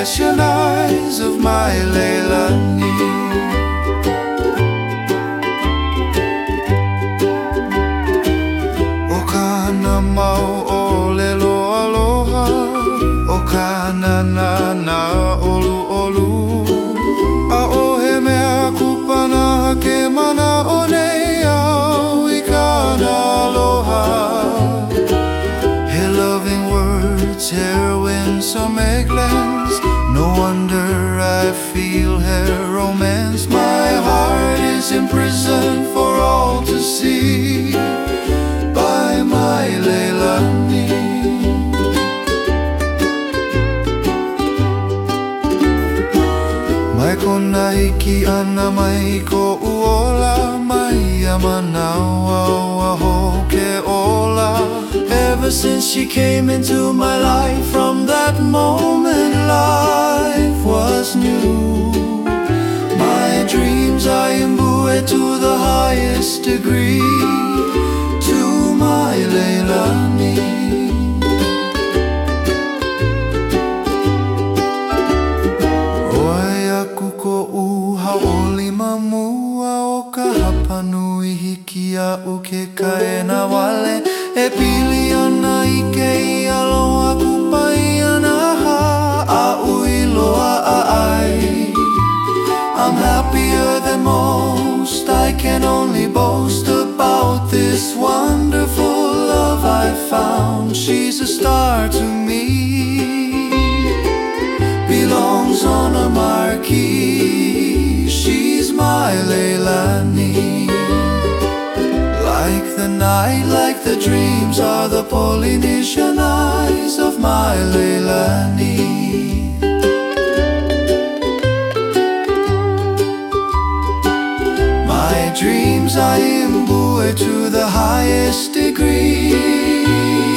Polynesian eyes of my Leilani. O kana mau o lelo aloha, o kana na olu olu. A o he mea kupana ke mana o nei au I kana aloha. Her loving words, her winsome egglands, no wonder I feel her romance. My heart is imprisoned for all to see by my Leilani. Mai kona hiki ana mai ko uola, mai amanawa ua hoke ola. Ever since she came into my life, from that moment life was new. My dreams I imbue to the highest degree, to my Leilani. Oi aku ko hauoli mamua o ka hapanui hiki a'u ke kaena wale. E pili ana I ke I aloha kupai ana ha a'u I loa ai. I'm happier than most, I can only boast about this wonderful love I found. She's a star to me, belongs on a marquee. She's my Leilani. Like the night, like the dreams, are the Polynesian eyes of my Leilani. My dreams I imbue to the highest degree,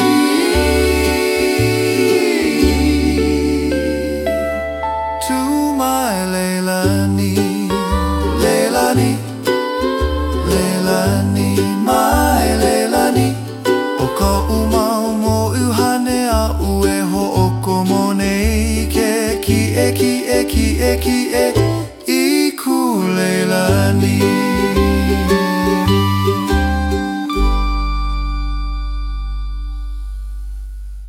to my Leilani. Leilani, Leilani, my Leilani. O ka umau mo uhane a'u e ho'oko monei ke ki e I ku Leilani.